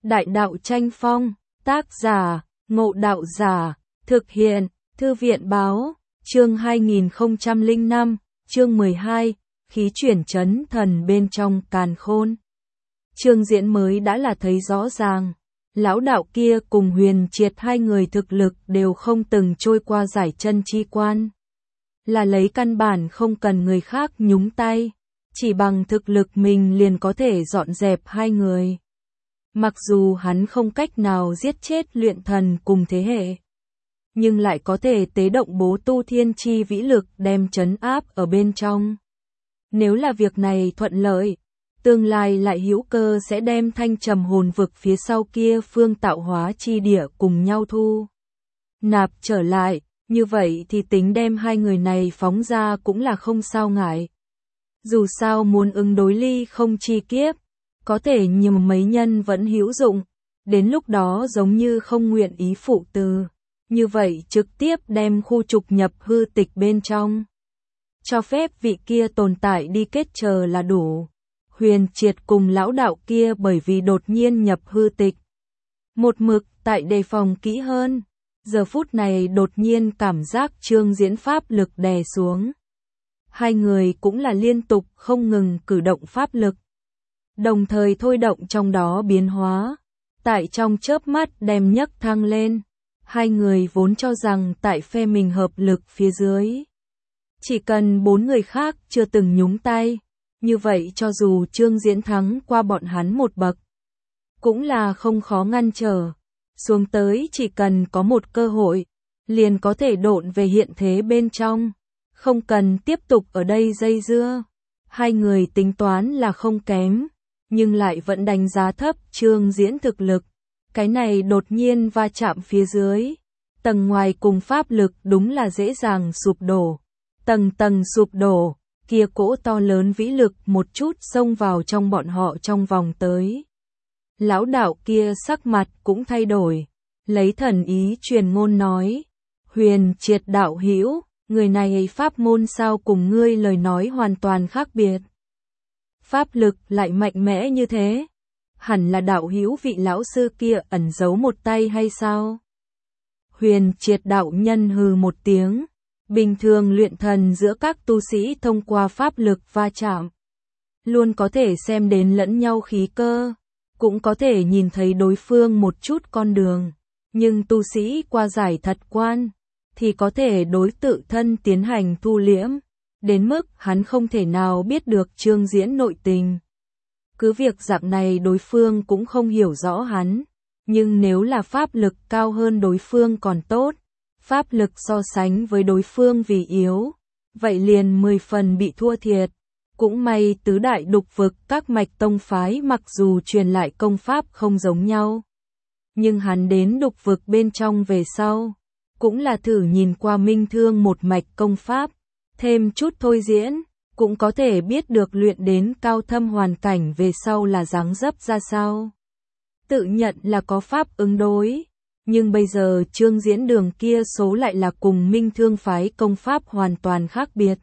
Đại đạo tranh phong, tác giả, Ngộ Đạo Giả, thực hiện, Thư viện báo, chương 2005, chương 12, khí chuyển chấn thần bên trong càn khôn. Chương diễn mới đã là thấy rõ ràng, lão đạo kia cùng Huyền Triệt hai người thực lực đều không từng trôi qua giải chân chi quan. Là lấy căn bản không cần người khác nhúng tay, chỉ bằng thực lực mình liền có thể dọn dẹp hai người. Mặc dù hắn không cách nào giết chết luyện thần cùng thế hệ, nhưng lại có thể tế động bố tu thiên chi vĩ lực đem trấn áp ở bên trong. Nếu là việc này thuận lợi, tương lai lại hữu cơ sẽ đem Thanh Trầm hồn vực phía sau kia phương tạo hóa chi địa cùng nhau thu nạp trở lại, như vậy thì tính đem hai người này phóng ra cũng là không sao ngại. Dù sao muốn ứng đối ly không chi kiếp, có thể nhiều mấy nhân vẫn hữu dụng, đến lúc đó giống như không nguyện ý phụ từ, như vậy trực tiếp đem khu trục nhập hư tịch bên trong. Cho phép vị kia tồn tại đi kết chờ là đủ. Huyền Triệt cùng lão đạo kia bởi vì đột nhiên nhập hư tịch, một mực tại đề phòng kỹ hơn, giờ phút này đột nhiên cảm giác Trương Diễn pháp lực đè xuống. Hai người cũng là liên tục không ngừng cử động pháp lực, đồng thời thôi động trong đó biến hóa, tại trong chớp mắt đem nhấc thăng lên. Hai người vốn cho rằng tại phe mình hợp lực phía dưới, chỉ cần bốn người khác chưa từng nhúng tay, như vậy cho dù Trương Diễn thắng qua bọn hắn một bậc, cũng là không khó ngăn trở. Xuống tới chỉ cần có một cơ hội, liền có thể độn về hiện thế bên trong, không cần tiếp tục ở đây dây dưa. Hai người tính toán là không kém, nhưng lại vẫn đánh giá thấp Trương Diễn thực lực. Cái này đột nhiên va chạm phía dưới, tầng ngoài cùng pháp lực đúng là dễ dàng sụp đổ. Tầng tầng sụp đổ, kia cỗ to lớn vĩ lực một chút xông vào trong bọn họ trong vòng tới. Lão đạo kia sắc mặt cũng thay đổi, lấy thần ý truyền ngôn nói: Huyền Triệt đạo hữu, người này pháp môn sao cùng ngươi lời nói hoàn toàn khác biệt. Pháp lực lại mạnh mẽ như thế, hẳn là đạo hữu vị lão sư kia ẩn giấu một tay hay sao? Huyền Triệt đạo nhân hừ một tiếng, bình thường luyện thần giữa các tu sĩ thông qua pháp lực va chạm, luôn có thể xem đến lẫn nhau khí cơ, cũng có thể nhìn thấy đối phương một chút con đường, nhưng tu sĩ qua giải thật quan, thì có thể đối tự thân tiến hành thu liễm, đến mức hắn không thể nào biết được Trương Diễn nội tình. Cứ việc dạng này đối phương cũng không hiểu rõ hắn, nhưng nếu là pháp lực cao hơn đối phương còn tốt, pháp lực so sánh với đối phương vì yếu, vậy liền 10 phần bị thua thiệt. Cũng may tứ đại đục vực các mạch tông phái mặc dù truyền lại công pháp không giống nhau, nhưng hắn đến đục vực bên trong về sau, cũng là thử nhìn qua Minh Thương một mạch công pháp, thêm chút thôi diễn, cũng có thể biết được luyện đến cao thâm hoàn cảnh về sau là dáng dấp ra sao. Tự nhận là có pháp ứng đối, nhưng bây giờ Trương Diễn đường kia số lại là cùng Minh Thương phái công pháp hoàn toàn khác biệt.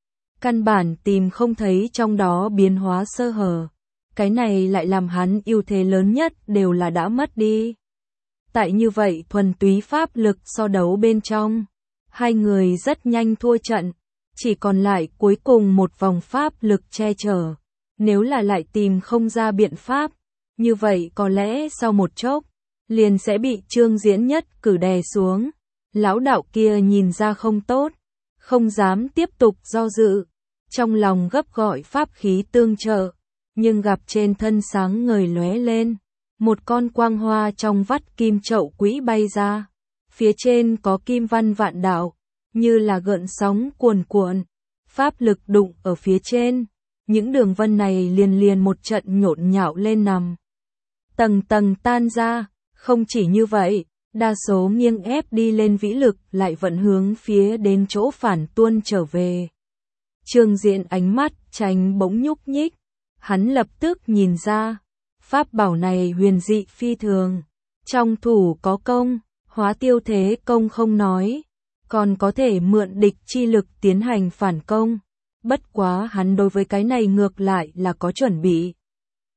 Căn bản tìm không thấy trong đó biến hóa sơ hở, cái này lại làm hắn ưu thế lớn nhất đều là đã mất đi. Tại như vậy thuần túy pháp lực so đấu bên trong, hai người rất nhanh thua trận, chỉ còn lại cuối cùng một vòng pháp lực che chở. Nếu là lại tìm không ra biện pháp, như vậy có lẽ sau một chốc, liền sẽ bị Trương Diễn nhất cử đè xuống. Lão đạo kia nhìn ra không tốt, không dám tiếp tục do dự, trong lòng gấp gọi pháp khí tương trợ, nhưng gặp trên thân sáng ngời lóe lên, một con quang hoa trong vắt kim chậu quỹ bay ra, phía trên có kim văn vạn đạo, như là gợn sóng cuồn cuộn, pháp lực đụng ở phía trên, những đường vân này liền liền một trận nhộn nhạo lên nằm, tầng tầng tan ra. Không chỉ như vậy, đa số nghiêng ép đi lên vĩ lực lại vẫn hướng phía đến chỗ phản tuôn trở về. Trương Diễn ánh mắt tránh bỗng nhúc nhích, hắn lập tức nhìn ra, pháp bảo này huyền dị phi thường, trong thủ có công, hóa tiêu thế công không nói, còn có thể mượn địch chi lực tiến hành phản công, bất quá hắn đối với cái này ngược lại là có chuẩn bị.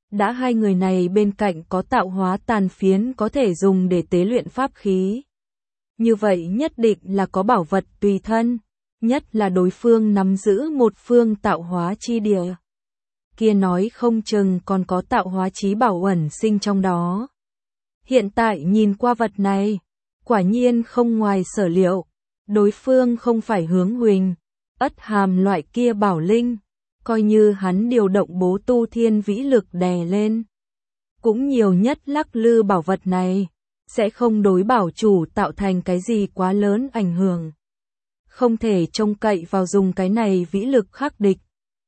Đã hai người này bên cạnh có tạo hóa tàn phiến có thể dùng để tế luyện pháp khí. Như vậy nhất định là có bảo vật tùy thân, nhất là đối phương nắm giữ một phương tạo hóa chi địa. Kia nói không chừng còn có tạo hóa chí bảo ẩn sinh trong đó. Hiện tại nhìn qua vật này, quả nhiên không ngoài sở liệu, đối phương không phải Hướng Huỳnh, Ất Hàm loại kia bảo linh, coi như hắn điều động bố tu thiên vĩ lực đè lên. Cũng nhiều nhất lắc lư bảo vật này, sẽ không đối bảo chủ tạo thành cái gì quá lớn ảnh hưởng. Không thể trông cậy vào dùng cái này vĩ lực khắc địch.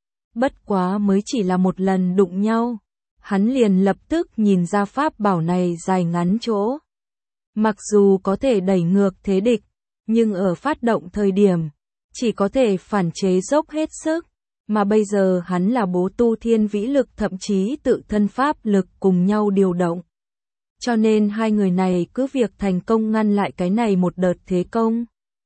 Bất quá mới chỉ là một lần đụng nhau, hắn liền lập tức nhìn ra pháp bảo này dài ngắn chỗ. Mặc dù có thể đẩy ngược thế địch, nhưng ở phát động thời điểm, chỉ có thể phản chế dốc hết sức, mà bây giờ hắn là bố tu thiên vĩ lực thậm chí tự thân pháp lực cùng nhau điều động. Cho nên hai người này cứ việc thành công ngăn lại cái này một đợt thế công,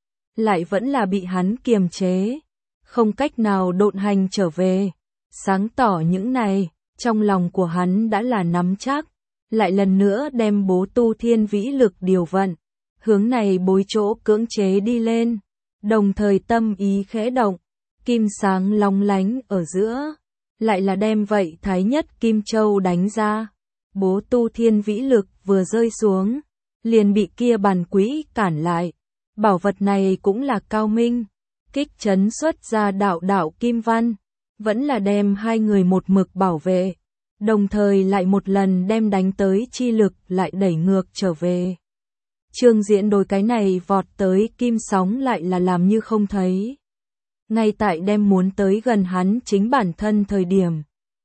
lại vẫn là bị hắn kiềm chế, không cách nào độn hành trở về. Sáng tỏ những này, trong lòng của hắn đã là nắm chắc, lại lần nữa đem bố tu thiên vĩ lực điều vận, hướng này bối chỗ cưỡng chế đi lên, đồng thời tâm ý khẽ động, kim sáng long lánh ở giữa, lại là đem vậy thái nhất kim châu đánh ra. Bố tu thiên vĩ lực vừa rơi xuống, liền bị kia bàn quỹ cản lại. Bảo vật này cũng là cao minh, kích chấn xuất ra đạo đạo kim văn, vẫn là đem hai người một mực bảo vệ, đồng thời lại một lần đem đánh tới chi lực lại đẩy ngược trở về. Trương Diễn đối cái này vọt tới kim sóng lại là làm như không thấy. Ngay tại đem muốn tới gần hắn chính bản thân thời điểm,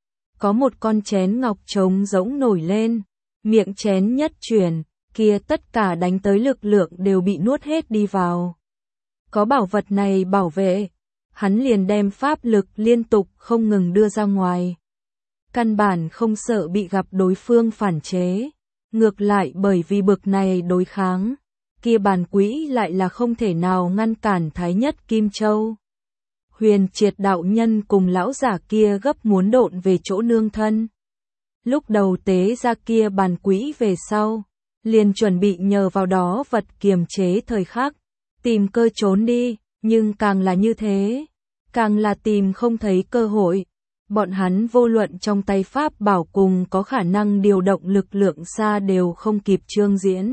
có một con chén ngọc trống rỗng nổi lên, miệng chén nhất chuyển, kia tất cả đánh tới lực lượng đều bị nuốt hết đi vào. Có bảo vật này bảo vệ, hắn liền đem pháp lực liên tục không ngừng đưa ra ngoài. Căn bản không sợ bị gặp đối phương phản chế, ngược lại bởi vì bực này đối kháng, kia bàn quỹ lại là không thể nào ngăn cản thái nhất kim châu. Huyền Triệt đạo nhân cùng lão giả kia gấp muốn độn về chỗ nương thân. Lúc đầu tế ra kia bàn quỹ về sau, liền chuẩn bị nhờ vào đó vật kiềm chế thời khắc, tìm cơ trốn đi, nhưng càng là như thế, càng là tìm không thấy cơ hội. Bọn hắn vô luận trong tay pháp bảo cùng có khả năng điều động lực lượng xa đều không kịp Trương Diễn.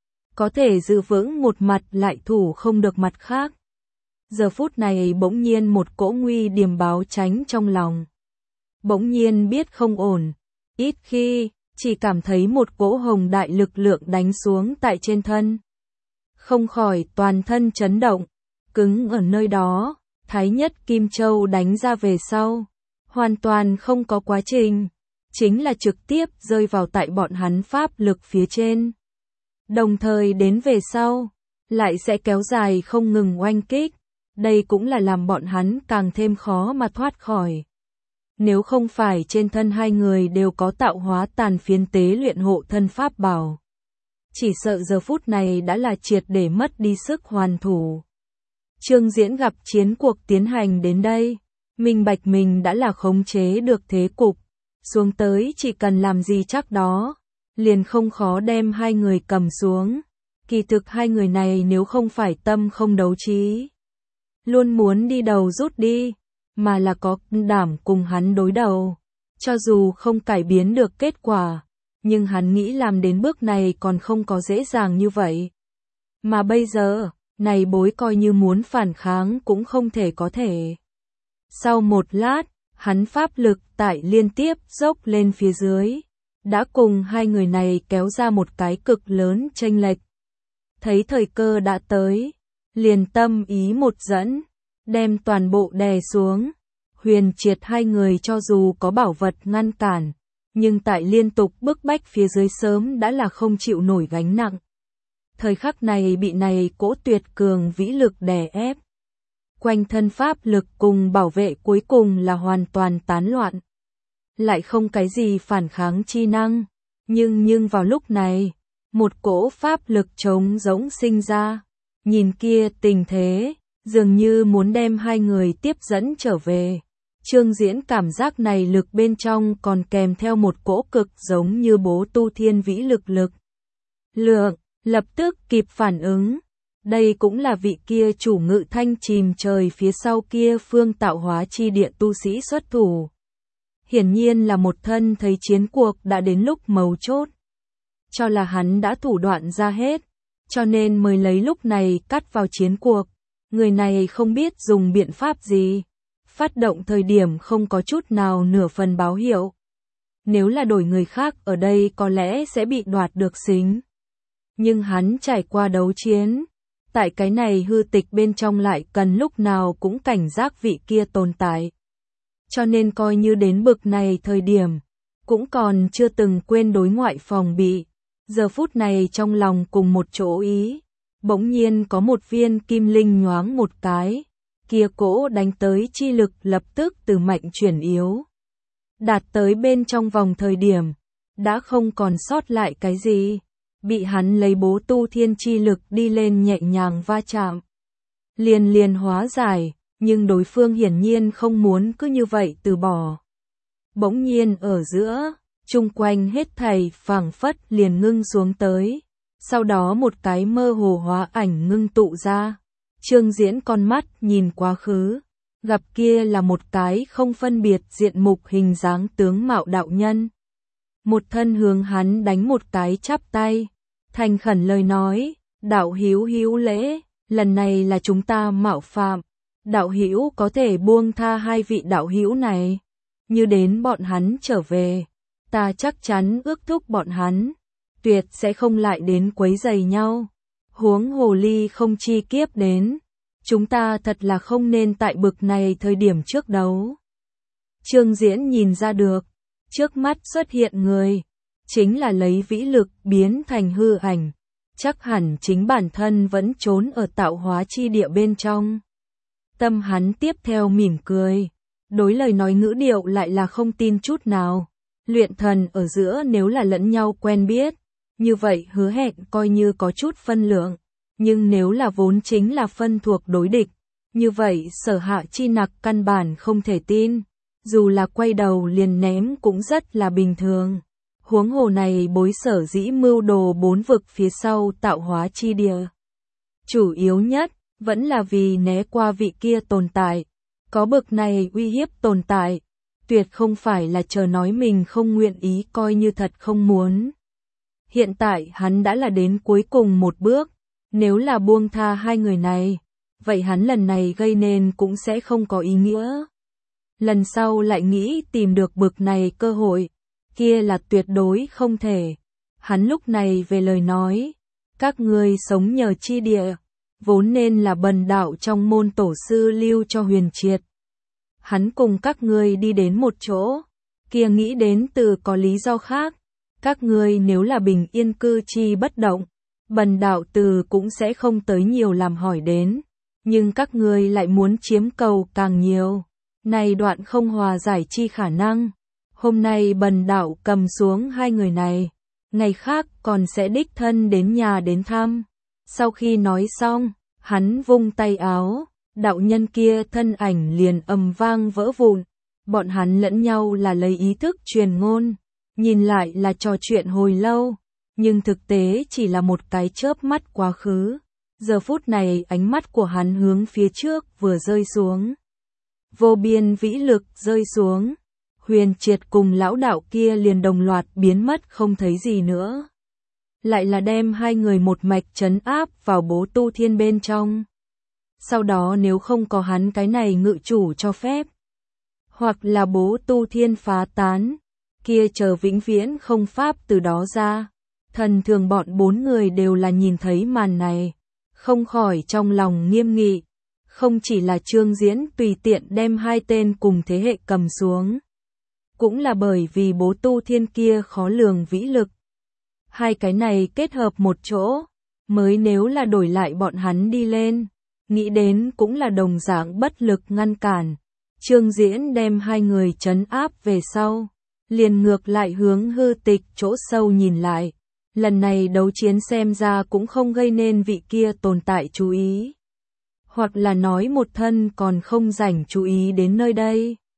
Có thể giữ vững một mặt lại thủ không được mặt khác. Giờ phút này bỗng nhiên một cỗ nguy điềm báo tránh trong lòng. Bỗng nhiên biết không ổn, ít khi, chỉ cảm thấy một cỗ hồng đại lực lượng đánh xuống tại trên thân. Không khỏi toàn thân chấn động, cứng ở nơi đó, thái nhất kim châu đánh ra về sau. Hoàn toàn không có quá trình, chính là trực tiếp rơi vào tại bọn hắn pháp lực phía trên. Đồng thời đến về sau, lại sẽ kéo dài không ngừng oanh kích, đây cũng là làm bọn hắn càng thêm khó mà thoát khỏi. Nếu không phải trên thân hai người đều có tạo hóa tàn phiến tế luyện hộ thân pháp bảo, chỉ sợ giờ phút này đã là triệt để mất đi sức hoàn thủ. Trương Diễn gặp chiến cuộc tiến hành đến đây, minh bạch mình đã là khống chế được thế cục, xuống tới chỉ cần làm gì chắc đó, liền không khó đem hai người cầm xuống. Kỳ thực hai người này nếu không phải tâm không đấu trí, luôn muốn đi đầu rút đi, mà là có đảm cùng hắn đối đầu, cho dù không cải biến được kết quả, nhưng hắn nghĩ làm đến bước này còn không có dễ dàng như vậy. Mà bây giờ, này bối coi như muốn phản kháng cũng không thể có thể. Sau một lát, hắn pháp lực tại liên tiếp dốc lên phía dưới, đã cùng hai người này kéo ra một cái cực lớn chênh lệch. Thấy thời cơ đã tới, liền tâm ý một dẫn, đem toàn bộ đè xuống. Huyền Triệt hai người cho dù có bảo vật ngăn cản, nhưng tại liên tục bức bách phía dưới sớm đã là không chịu nổi gánh nặng. Thời khắc này bị này cỗ tuyệt cường vĩ lực đè ép. Quanh thân pháp lực cùng bảo vệ cuối cùng là hoàn toàn tán loạn. Lại không cái gì phản kháng chi năng, nhưng vào lúc này, một cỗ pháp lực trống rỗng sinh ra. Nhìn kia tình thế, dường như muốn đem hai người tiếp dẫn trở về. Trương Diễn cảm giác này lực bên trong còn kèm theo một cỗ cực giống như bố tu thiên vĩ lực lượng, lập tức kịp phản ứng. Đây cũng là vị kia chủ ngự thanh chìm trời phía sau kia phương tạo hóa chi địa tu sĩ xuất thủ. Hiển nhiên là một thân thấy chiến cuộc đã đến lúc mấu chốt. Cho là hắn đã thủ đoạn ra hết, cho nên mới lấy lúc này cắt vào chiến cuộc. Người này không biết dùng biện pháp gì. Phát động thời điểm không có chút nào nửa phần báo hiệu. Nếu là đổi người khác ở đây có lẽ sẽ bị đoạt được xính. Nhưng hắn trải qua đấu chiến. Tại cái này hư tịch bên trong lại cần lúc nào cũng cảnh giác vị kia tồn tại. Cho nên coi như đến bực này thời điểm, cũng còn chưa từng quên đối ngoại phòng bị. Giờ phút này trong lòng cùng một chỗ ý, bỗng nhiên có một viên kim linh nhoáng một cái. Kia cỗ đánh tới chi lực lập tức từ mạnh chuyển yếu. Đạt tới bên trong vòng thời điểm, đã không còn sót lại cái gì. Bị hắn lấy bố tu thiên chi lực đi lên nhẹ nhàng va chạm. Liền hóa giải, nhưng đối phương hiển nhiên không muốn cứ như vậy từ bỏ. Bỗng nhiên ở giữa, chung quanh hết thảy phảng phất liền ngưng xuống tới. Sau đó một cái mơ hồ hóa ảnh ngưng tụ ra. Trương Diễn con mắt nhìn quá khứ, gặp kia là một cái không phân biệt diện mục hình dáng tướng mạo đạo nhân. Một thân hướng hắn đánh một cái chắp tay, thành khẩn lời nói, đạo hữu hữu lễ, lần này là chúng ta mạo phạm, đạo hữu có thể buông tha hai vị đạo hữu này, như đến bọn hắn trở về, ta chắc chắn ước thúc bọn hắn, tuyệt sẽ không lại đến quấy rầy nhau. Huống hồ ly không chi kiếp đến, chúng ta thật là không nên tại bực này thời điểm trước đấu. Trương Diễn nhìn ra được, trước mắt xuất hiện người, chính là lấy vĩ lực biến thành hư ảnh, chắc hẳn chính bản thân vẫn trốn ở tạo hóa chi địa bên trong. Tâm hắn tiếp theo mỉm cười, đối lời nói ngữ điệu lại là không tin chút nào. Luyện thần ở giữa nếu là lẫn nhau quen biết, như vậy hứa hẹn coi như có chút phân lượng, nhưng nếu là vốn chính là phân thuộc đối địch, như vậy Sở Hạ chi nặc căn bản không thể tin, dù là quay đầu liền ném cũng rất là bình thường. Huống hồ này bối sở dĩ mưu đồ bốn vực phía sau tạo hóa chi địa. Chủ yếu nhất, vẫn là vì né qua vị kia tồn tại, có bực này uy hiếp tồn tại, tuyệt không phải là chờ nói mình không nguyện ý coi như thật không muốn. Hiện tại hắn đã là đến cuối cùng một bước, nếu là buông tha hai người này, vậy hắn lần này gây nên cũng sẽ không có ý nghĩa. Lần sau lại nghĩ tìm được bực này cơ hội, kia là tuyệt đối không thể. Hắn lúc này về lời nói, các ngươi sống nhờ chi địa, vốn nên là bần đạo trong môn tổ sư lưu cho Huyền Triệt. Hắn cùng các ngươi đi đến một chỗ, kia nghĩ đến từ có lý do khác. Các ngươi nếu là bình yên cư chi bất động, bần đạo từ cũng sẽ không tới nhiều làm hỏi đến, nhưng các ngươi lại muốn chiếm cầu càng nhiều, này đoạn không hòa giải chi khả năng. Hôm nay bần đạo cầm xuống hai người này, ngày khác còn sẽ đích thân đến nhà đến thăm. Sau khi nói xong, hắn vung tay áo, đạo nhân kia thân ảnh liền ầm vang vỡ vụn, bọn hắn lẫn nhau là lấy ý thức truyền ngôn. Nhìn lại là trò chuyện hồi lâu, nhưng thực tế chỉ là một cái chớp mắt quá khứ. Giờ phút này ánh mắt của hắn hướng phía trước vừa rơi xuống. Vô biên vĩ lực rơi xuống. Huyền Triệt cùng lão đạo kia liền đồng loạt biến mất không thấy gì nữa. Lại là đem hai người một mạch trấn áp vào bố tu thiên bên trong. Sau đó nếu không có hắn cái này ngự chủ cho phép, hoặc là bố tu thiên phá tán, kia chờ vĩnh viễn không pháp từ đó ra. Thần thường bọn bốn người đều là nhìn thấy màn này, không khỏi trong lòng nghiêm nghị. Không chỉ là Trương Diễn tùy tiện đem hai tên cùng thế hệ cầm xuống, cũng là bởi vì bố tu thiên kia khó lường vĩ lực. Hai cái này kết hợp một chỗ, mới nếu là đổi lại bọn hắn đi lên, nghĩ đến cũng là đồng dạng bất lực ngăn cản. Trương Diễn đem hai người trấn áp về sau, liền ngược lại hướng hư tịch chỗ sâu nhìn lại. Lần này đấu chiến xem ra cũng không gây nên vị kia tồn tại chú ý. Hoặc là nói một thân còn không rảnh chú ý đến nơi đây.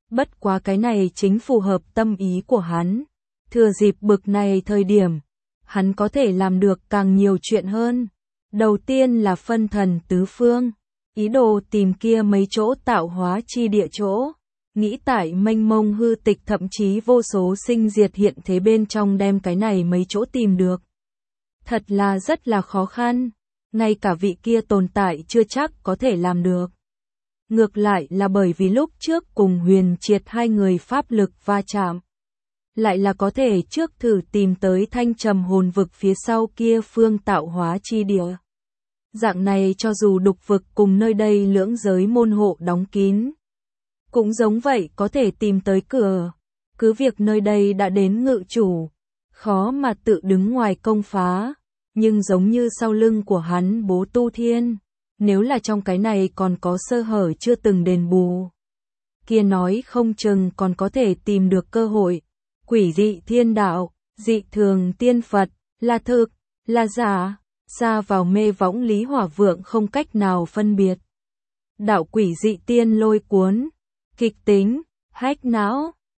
Bất quá cái này chính phù hợp tâm ý của hắn. Thừa dịp bực này thời điểm, hắn có thể làm được càng nhiều chuyện hơn. Đầu tiên là phân thần tứ phương, ý đồ tìm kia mấy chỗ tạo hóa chi địa chỗ. Nghĩ tại mênh mông hư tịch thậm chí vô số sinh diệt hiện thế bên trong đem cái này mấy chỗ tìm được. Thật là rất là khó khăn, ngay cả vị kia tồn tại chưa chắc có thể làm được. Ngược lại là bởi vì lúc trước cùng Huyền Triệt hai người pháp lực va chạm, lại là có thể trước thử tìm tới thanh trầm hồn vực phía sau kia phương tạo hóa chi địa. Dạng này cho dù đục vực cùng nơi đây lưỡng giới môn hộ đóng kín, cũng giống vậy có thể tìm tới cửa. Cứ việc nơi đây đã đến ngự chủ, khó mà tự đứng ngoài công phá, nhưng giống như sau lưng của hắn bố Tu Thiên, nếu là trong cái này còn có sơ hở chưa từng đền bù, kia nói không chừng còn có thể tìm được cơ hội. Quỷ dị thiên đạo, dị thường tiên Phật, là thực, là giả, xa vào mê võng Lý Hỏa Vượng không cách nào phân biệt. Đạo quỷ dị tiên lôi cuốn, kịch tính, hách não,